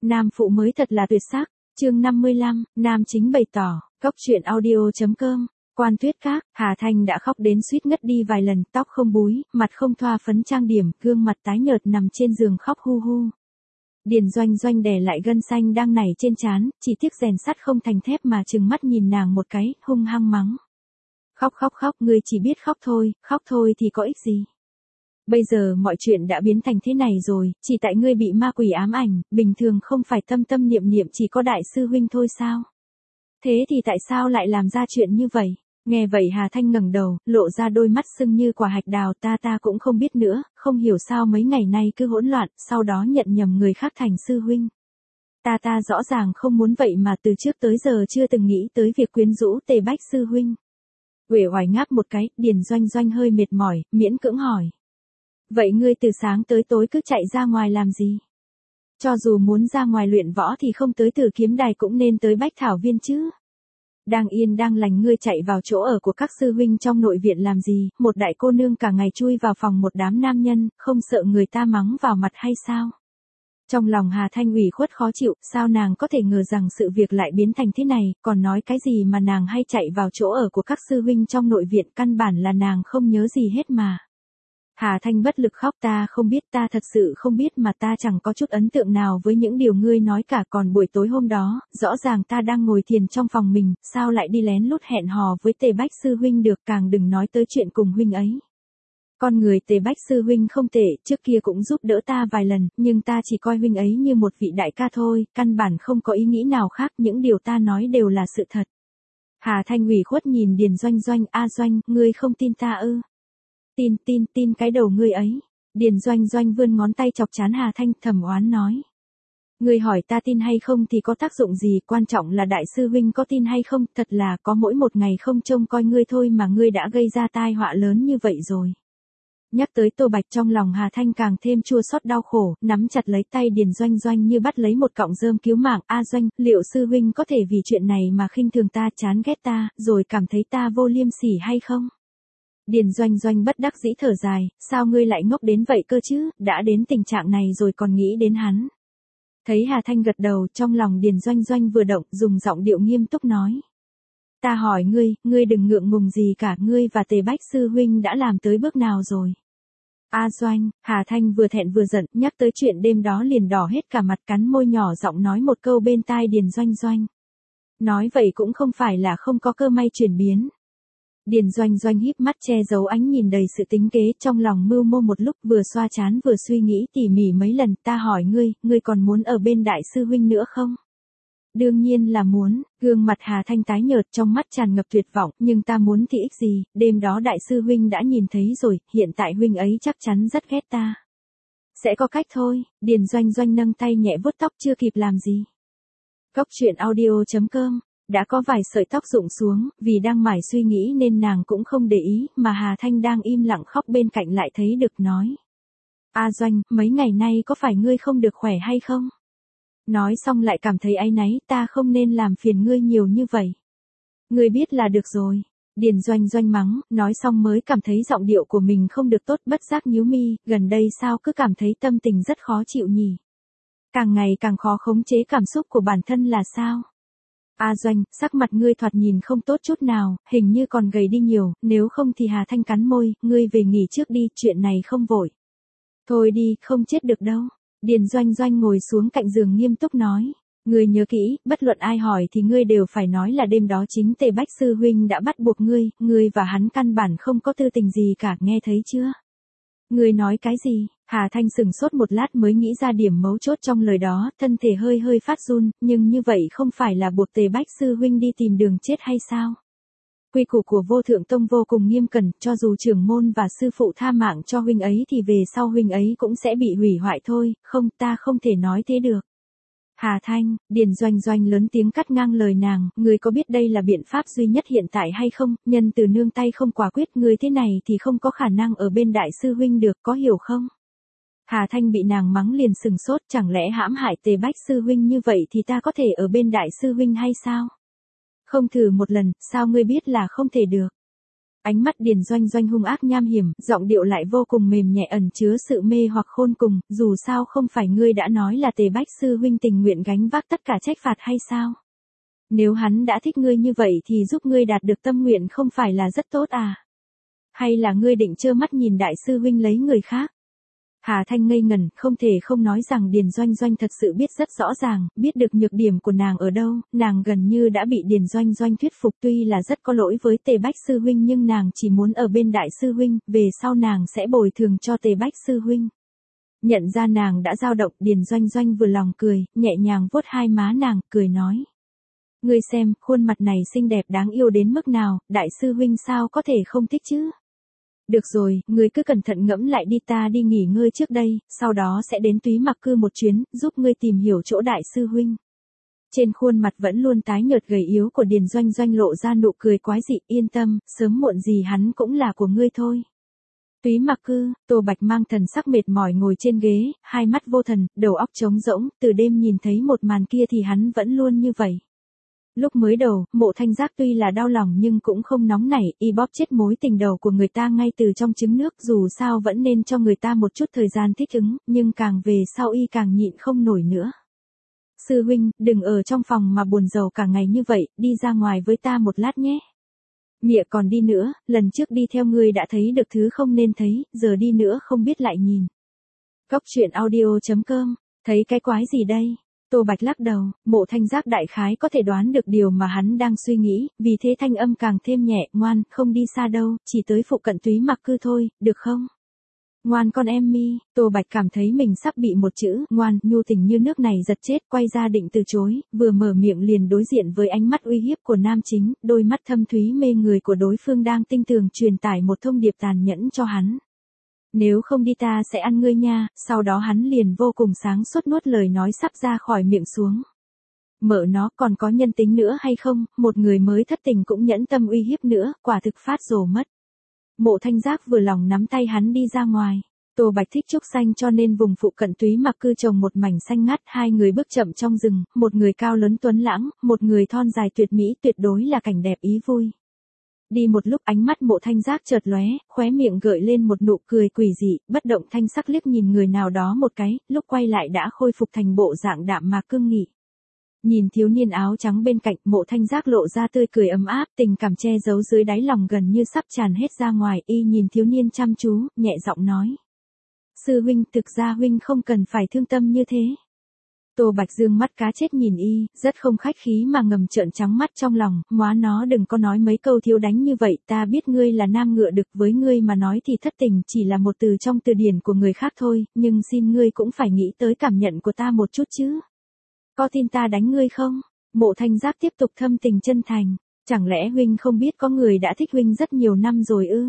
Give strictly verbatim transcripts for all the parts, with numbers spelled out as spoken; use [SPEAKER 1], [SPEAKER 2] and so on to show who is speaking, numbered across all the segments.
[SPEAKER 1] Nam phụ mới thật là tuyệt sắc. Chương năm mươi lăm, nam chính bày tỏ. Cốc truyện audio chấm com. Quan Tuyết Các, Hà Thanh đã khóc đến suýt ngất đi vài lần, tóc không búi, mặt không thoa phấn trang điểm, gương mặt tái nhợt nằm trên giường khóc hu hu. Điền Doanh Doanh đè lại gân xanh đang nảy trên trán, chỉ tiếc rèn sắt không thành thép mà trừng mắt nhìn nàng một cái, hung hăng mắng. Khóc khóc khóc, ngươi chỉ biết khóc thôi, khóc thôi thì có ích gì. Bây giờ mọi chuyện đã biến thành thế này rồi, chỉ tại ngươi bị ma quỷ ám ảnh, bình thường không phải tâm tâm niệm niệm chỉ có đại sư huynh thôi sao? Thế thì tại sao lại làm ra chuyện như vậy? Nghe vậy Hà Thanh ngẩng đầu, lộ ra đôi mắt sưng như quả hạch đào, ta ta cũng không biết nữa, không hiểu sao mấy ngày nay cứ hỗn loạn, sau đó nhận nhầm người khác thành sư huynh. Ta ta rõ ràng không muốn vậy mà từ trước tới giờ chưa từng nghĩ tới việc quyến rũ Tề Bách sư huynh. Uể oải ngáp một cái, Điền Doanh Doanh hơi mệt mỏi, miễn cưỡng hỏi. Vậy ngươi từ sáng tới tối cứ chạy ra ngoài làm gì? Cho dù muốn ra ngoài luyện võ thì không tới Tử Kiếm Đài cũng nên tới Bách Thảo Viên chứ. Đang yên đang lành ngươi chạy vào chỗ ở của các sư huynh trong nội viện làm gì, một đại cô nương cả ngày chui vào phòng một đám nam nhân, không sợ người ta mắng vào mặt hay sao? Trong lòng Hà Thanh ủy khuất khó chịu, sao nàng có thể ngờ rằng sự việc lại biến thành thế này, còn nói cái gì mà nàng hay chạy vào chỗ ở của các sư huynh trong nội viện, căn bản là nàng không nhớ gì hết mà. Hà Thanh bất lực khóc, ta không biết, ta thật sự không biết mà ta chẳng có chút ấn tượng nào với những điều ngươi nói cả, còn buổi tối hôm đó, rõ ràng ta đang ngồi thiền trong phòng mình, sao lại đi lén lút hẹn hò với Tề Bách sư huynh được, càng đừng nói tới chuyện cùng huynh ấy. Con người Tề Bách sư huynh không tệ, trước kia cũng giúp đỡ ta vài lần, nhưng ta chỉ coi huynh ấy như một vị đại ca thôi, căn bản không có ý nghĩ nào khác, những điều ta nói đều là sự thật. Hà Thanh ủy khuất nhìn Điền Doanh Doanh, a Doanh, ngươi không tin ta ư? Tin, tin, tin cái đầu ngươi ấy. Điền Doanh Doanh vươn ngón tay chọc trán Hà Thanh, thầm oán nói. Ngươi hỏi ta tin hay không thì có tác dụng gì, quan trọng là đại sư huynh có tin hay không, thật là có mỗi một ngày không trông coi ngươi thôi mà ngươi đã gây ra tai họa lớn như vậy rồi. Nhắc tới Tô Bạch trong lòng Hà Thanh càng thêm chua xót đau khổ, nắm chặt lấy tay Điền Doanh Doanh như bắt lấy một cọng rơm cứu mạng, a Doanh, liệu sư huynh có thể vì chuyện này mà khinh thường ta, chán ghét ta, rồi cảm thấy ta vô liêm sỉ hay không? Điền Doanh Doanh bất đắc dĩ thở dài, sao ngươi lại ngốc đến vậy cơ chứ, đã đến tình trạng này rồi còn nghĩ đến hắn. Thấy Hà Thanh gật đầu, trong lòng Điền Doanh Doanh vừa động, dùng giọng điệu nghiêm túc nói. Ta hỏi ngươi, ngươi đừng ngượng ngùng gì cả, ngươi và Tề Bách sư huynh đã làm tới bước nào rồi? A Doanh, Hà Thanh vừa thẹn vừa giận, nhắc tới chuyện đêm đó liền đỏ hết cả mặt, cắn môi nhỏ giọng nói một câu bên tai Điền Doanh Doanh. Nói vậy cũng không phải là không có cơ may chuyển biến. Điền Doanh Doanh híp mắt che giấu ánh nhìn đầy sự tính kế, trong lòng mưu mô một lúc, vừa xoa trán vừa suy nghĩ tỉ mỉ mấy lần, ta hỏi ngươi, ngươi còn muốn ở bên đại sư huynh nữa không? Đương nhiên là muốn, gương mặt Hà Thanh tái nhợt, trong mắt tràn ngập tuyệt vọng, nhưng ta muốn thì ích gì, đêm đó đại sư huynh đã nhìn thấy rồi, hiện tại huynh ấy chắc chắn rất ghét ta. Sẽ có cách thôi, Điền Doanh Doanh nâng tay nhẹ vuốt tóc chưa kịp làm gì. Cốc truyện audio chấm com. Đã có vài sợi tóc rụng xuống, vì đang mải suy nghĩ nên nàng cũng không để ý, mà Hà Thanh đang im lặng khóc bên cạnh lại thấy được nói. A Doanh, mấy ngày nay có phải ngươi không được khỏe hay không? Nói xong lại cảm thấy áy náy, ta không nên làm phiền ngươi nhiều như vậy. Ngươi biết là được rồi. Điền Doanh Doanh mắng, nói xong mới cảm thấy giọng điệu của mình không được tốt, bất giác nhíu mi, gần đây sao cứ cảm thấy tâm tình rất khó chịu nhỉ? Càng ngày càng khó khống chế cảm xúc của bản thân là sao? A Doanh, sắc mặt ngươi thoạt nhìn không tốt chút nào, hình như còn gầy đi nhiều, nếu không thì Hà Thanh cắn môi, ngươi về nghỉ trước đi, chuyện này không vội. Thôi đi, không chết được đâu. Điền Doanh Doanh ngồi xuống cạnh giường nghiêm túc nói. Ngươi nhớ kỹ, bất luận ai hỏi thì ngươi đều phải nói là đêm đó chính Tề Bách sư huynh đã bắt buộc ngươi, ngươi và hắn căn bản không có tư tình gì cả, nghe thấy chưa? Ngươi nói cái gì? Hà Thanh sừng sốt một lát mới nghĩ ra điểm mấu chốt trong lời đó, thân thể hơi hơi phát run, nhưng như vậy không phải là buộc Tề Bách sư huynh đi tìm đường chết hay sao? Quy củ của Vô Thượng Tông vô cùng nghiêm cẩn, cho dù trưởng môn và sư phụ tha mạng cho huynh ấy thì về sau huynh ấy cũng sẽ bị hủy hoại thôi, không, ta không thể nói thế được. Hà Thanh, Điền Doanh Doanh lớn tiếng cắt ngang lời nàng, ngươi có biết đây là biện pháp duy nhất hiện tại hay không, nhân từ nương tay không quả quyết, ngươi thế này thì không có khả năng ở bên đại sư huynh được, có hiểu không? Hà Thanh bị nàng mắng liền sừng sốt, chẳng lẽ hãm hại Tề Bách sư huynh như vậy thì ta có thể ở bên đại sư huynh hay sao? Không thử một lần, sao ngươi biết là không thể được? Ánh mắt Điền Doanh Doanh hung ác nham hiểm, giọng điệu lại vô cùng mềm nhẹ ẩn chứa sự mê hoặc khôn cùng, dù sao không phải ngươi đã nói là Tề Bách sư huynh tình nguyện gánh vác tất cả trách phạt hay sao? Nếu hắn đã thích ngươi như vậy thì giúp ngươi đạt được tâm nguyện không phải là rất tốt à? Hay là ngươi định trơ mắt nhìn đại sư huynh lấy người khác? Hà Thanh ngây ngẩn, không thể không nói rằng Điền Doanh Doanh thật sự biết rất rõ ràng, biết được nhược điểm của nàng ở đâu, nàng gần như đã bị Điền Doanh Doanh thuyết phục tuy là rất có lỗi với Tề Bách sư huynh nhưng nàng chỉ muốn ở bên đại sư huynh, về sau nàng sẽ bồi thường cho Tề Bách sư huynh. Nhận ra nàng đã dao động, Điền Doanh Doanh vừa lòng cười, nhẹ nhàng vuốt hai má nàng, cười nói. Ngươi xem, khuôn mặt này xinh đẹp đáng yêu đến mức nào, đại sư huynh sao có thể không thích chứ? Được rồi, ngươi cứ cẩn thận ngẫm lại đi, ta đi nghỉ ngơi trước đây, sau đó sẽ đến Túy Mặc Cư một chuyến, giúp ngươi tìm hiểu chỗ đại sư huynh. Trên khuôn mặt vẫn luôn tái nhợt gầy yếu của Điền Doanh Doanh lộ ra nụ cười quái dị, yên tâm, sớm muộn gì hắn cũng là của ngươi thôi. Túy Mặc Cư, Tô Bạch mang thần sắc mệt mỏi ngồi trên ghế, hai mắt vô thần, đầu óc trống rỗng, từ đêm nhìn thấy một màn kia thì hắn vẫn luôn như vậy. Lúc mới đầu, Mộ Thanh Giác tuy là đau lòng nhưng cũng không nóng nảy, y bóp chết mối tình đầu của người ta ngay từ trong trứng nước, dù sao vẫn nên cho người ta một chút thời gian thích ứng, nhưng càng về sau y càng nhịn không nổi nữa. Sư huynh, đừng ở trong phòng mà buồn rầu cả ngày như vậy, đi ra ngoài với ta một lát nhé. Mịa còn đi nữa, lần trước đi theo ngươi đã thấy được thứ không nên thấy, giờ đi nữa không biết lại nhìn. Cốc truyện audio chấm com, thấy cái quái gì đây? Tô Bạch lắc đầu, Mộ Thanh Giác đại khái có thể đoán được điều mà hắn đang suy nghĩ, vì thế thanh âm càng thêm nhẹ, ngoan, không đi xa đâu, chỉ tới phụ cận Túy Mặc Cư thôi, được không? Ngoan con em mi, Tô Bạch cảm thấy mình sắp bị một chữ, ngoan, nhu tình như nước này giật chết, quay ra định từ chối, vừa mở miệng liền đối diện với ánh mắt uy hiếp của nam chính, đôi mắt thâm thúy mê người của đối phương đang tinh tường truyền tải một thông điệp tàn nhẫn cho hắn. Nếu không đi ta sẽ ăn ngươi nha, sau đó hắn liền vô cùng sáng suốt nuốt lời nói sắp ra khỏi miệng xuống. Mợ nó còn có nhân tính nữa hay không, một người mới thất tình cũng nhẫn tâm uy hiếp nữa, quả thực phát rồ mất. Mộ Thanh Giác vừa lòng nắm tay hắn đi ra ngoài. Tô Bạch thích trúc xanh cho nên vùng phụ cận Túy Mặc Cư trồng một mảnh xanh ngắt, hai người bước chậm trong rừng, một người cao lớn tuấn lãng, một người thon dài tuyệt mỹ, tuyệt đối là cảnh đẹp ý vui. Đi một lúc ánh mắt Mộ Thanh Giác chợt lóe, khóe miệng gợi lên một nụ cười quỷ dị, bất động thanh sắc liếc nhìn người nào đó một cái, lúc quay lại đã khôi phục thành bộ dạng đạm mạc cương nghị. Nhìn thiếu niên áo trắng bên cạnh, Mộ Thanh Giác lộ ra tươi cười ấm áp, tình cảm che giấu dưới đáy lòng gần như sắp tràn hết ra ngoài, y nhìn thiếu niên chăm chú, nhẹ giọng nói. Sư huynh, thực ra huynh không cần phải thương tâm như thế. Tô Bạch dương mắt cá chết nhìn y, rất không khách khí mà ngầm trợn trắng mắt trong lòng, móa nó đừng có nói mấy câu thiếu đánh như vậy, ta biết ngươi là nam ngựa đực, với ngươi mà nói thì thất tình chỉ là một từ trong từ điển của người khác thôi, nhưng xin ngươi cũng phải nghĩ tới cảm nhận của ta một chút chứ. Có tin ta đánh ngươi không? Mộ Thanh Giác tiếp tục thâm tình chân thành, chẳng lẽ huynh không biết có người đã thích huynh rất nhiều năm rồi ư?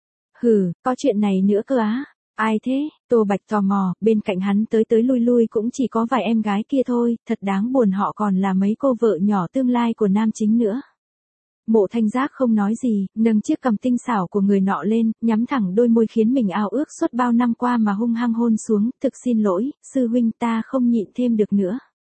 [SPEAKER 1] Hừ, có chuyện này nữa cơ á. Ai thế? Tô Bạch tò mò, bên cạnh hắn tới tới lui lui cũng chỉ có vài em gái kia thôi, thật đáng buồn, họ còn là mấy cô vợ nhỏ tương lai của nam chính nữa. Mộ Thanh Giác không nói gì, nâng chiếc cằm tinh xảo của người nọ lên, nhắm thẳng đôi môi khiến mình ao ước suốt bao năm qua mà hung hăng hôn xuống, thực xin lỗi, sư huynh ta không nhịn thêm được nữa.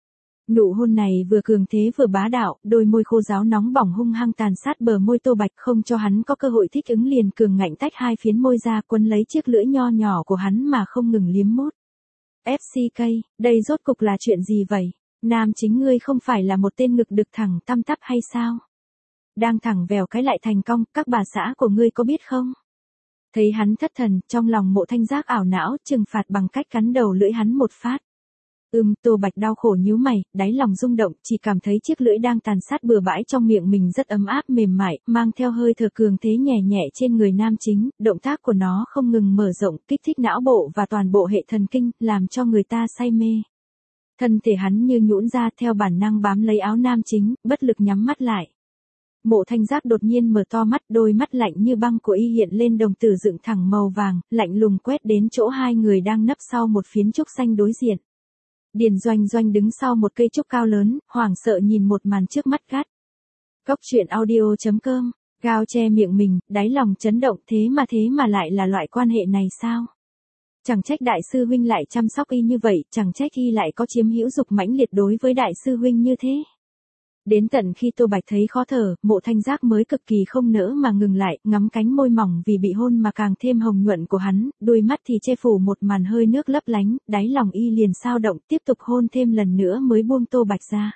[SPEAKER 1] Nụ hôn này vừa cường thế vừa bá đạo, đôi môi khô ráo nóng bỏng hung hăng tàn sát bờ môi Tô Bạch, không cho hắn có cơ hội thích ứng liền cường ngạnh tách hai phiến môi ra, quấn lấy chiếc lưỡi nho nhỏ của hắn mà không ngừng liếm mút. ép xê ca, đây rốt cục là chuyện gì vậy? Nam chính ngươi không phải là một tên ngực đực thẳng tăm tắp hay sao? Đang thẳng vèo cái lại thành cong, các bà xã của ngươi có biết không? Thấy hắn thất thần, trong lòng Mộ Thanh Giác ảo não, trừng phạt bằng cách cắn đầu lưỡi hắn một phát. Ừm, Tô Bạch đau khổ nhíu mày, đáy lòng rung động, chỉ cảm thấy chiếc lưỡi đang tàn sát bừa bãi trong miệng mình rất ấm áp mềm mại, mang theo hơi thở cường thế nhẹ nhẹ trên người nam chính, động tác của nó không ngừng mở rộng, kích thích não bộ và toàn bộ hệ thần kinh, làm cho người ta say mê. Thân thể hắn như nhũn ra theo bản năng bám lấy áo nam chính, bất lực nhắm mắt lại. Mộ Thanh Giác đột nhiên mở to mắt, đôi mắt lạnh như băng của y hiện lên đồng tử dựng thẳng màu vàng, lạnh lùng quét đến chỗ hai người đang nấp sau một phiến trúc xanh đối diện. Điền Doanh Doanh đứng sau một cây trúc cao lớn, hoảng sợ nhìn một màn trước mắt gắt. Cốc truyện audio chấm com, gao che miệng mình, đáy lòng chấn động, thế mà thế mà lại là loại quan hệ này sao? Chẳng trách đại sư huynh lại chăm sóc y như vậy, chẳng trách y lại có chiếm hữu dục mãnh liệt đối với đại sư huynh như thế. Đến tận khi Tô Bạch thấy khó thở, Mộ Thanh Giác mới cực kỳ không nỡ mà ngừng lại, ngắm cánh môi mỏng vì bị hôn mà càng thêm hồng nhuận của hắn, đôi mắt thì che phủ một màn hơi nước lấp lánh, đáy lòng y liền sao động, tiếp tục hôn thêm lần nữa mới buông Tô Bạch ra.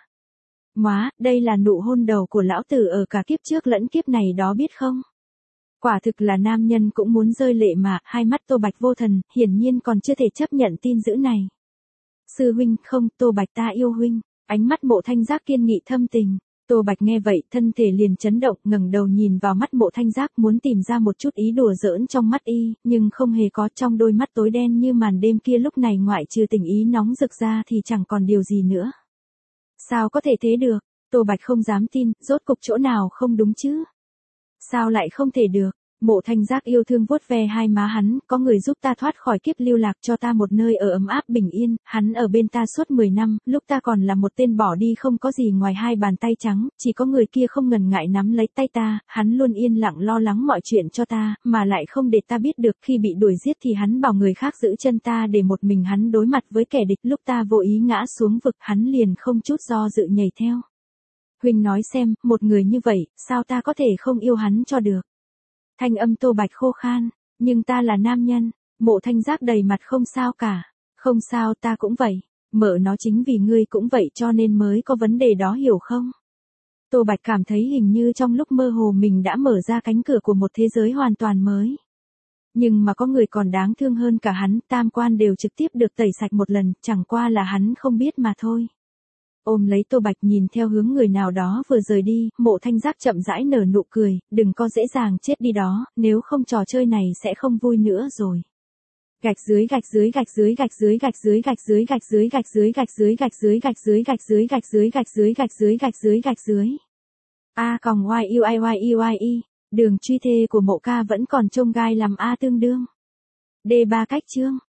[SPEAKER 1] Móa, đây là nụ hôn đầu của lão tử ở cả kiếp trước lẫn kiếp này đó biết không? Quả thực là nam nhân cũng muốn rơi lệ mà, hai mắt Tô Bạch vô thần, hiển nhiên còn chưa thể chấp nhận tin dữ này. Sư huynh, không, Tô Bạch ta yêu huynh. Ánh mắt Mộ Thanh Giác kiên nghị thâm tình. Tô Bạch nghe vậy, thân thể liền chấn động, ngẩng đầu nhìn vào mắt Mộ Thanh Giác muốn tìm ra một chút ý đùa giỡn trong mắt y, nhưng không hề có, trong đôi mắt tối đen như màn đêm kia lúc này ngoại trừ tình ý nóng rực ra thì chẳng còn điều gì nữa. Sao có thể thế được? Tô Bạch không dám tin, rốt cục chỗ nào không đúng chứ? Sao lại không thể được? Mộ Thanh Giác yêu thương vuốt ve hai má hắn, có người giúp ta thoát khỏi kiếp lưu lạc cho ta một nơi ở ấm áp bình yên, hắn ở bên ta suốt mười năm, lúc ta còn là một tên bỏ đi không có gì ngoài hai bàn tay trắng, chỉ có người kia không ngần ngại nắm lấy tay ta, hắn luôn yên lặng lo lắng mọi chuyện cho ta, mà lại không để ta biết được, khi bị đuổi giết thì hắn bảo người khác giữ chân ta để một mình hắn đối mặt với kẻ địch, lúc ta vô ý ngã xuống vực, hắn liền không chút do dự nhảy theo. Huynh nói xem, một người như vậy, sao ta có thể không yêu hắn cho được? Thanh âm Tô Bạch khô khan, nhưng ta là nam nhân. Mộ Thanh Giác đầy mặt không sao cả. Không sao, ta cũng vậy. Mợ nó chính vì ngươi cũng vậy cho nên mới có vấn đề đó, hiểu không? Tô Bạch cảm thấy hình như trong lúc mơ hồ mình đã mở ra cánh cửa của một thế giới hoàn toàn mới. Nhưng mà có người còn đáng thương hơn cả hắn, tam quan đều trực tiếp được tẩy sạch một lần, chẳng qua là hắn không biết mà thôi. Ôm lấy Tô Bạch nhìn theo hướng người nào đó vừa rời đi, Mộ Thanh Giác chậm rãi nở nụ cười, đừng có dễ dàng chết đi đó, nếu không trò chơi này sẽ không vui nữa rồi. Gạch dưới gạch dưới gạch dưới gạch dưới gạch dưới gạch dưới gạch dưới gạch dưới gạch dưới gạch dưới gạch dưới gạch dưới gạch dưới gạch dưới gạch dưới gạch dưới gạch dưới. A còng y u i y u i e, đường truy thê của Mộ ca vẫn còn chông gai làm A tương đương. D ba cách chương.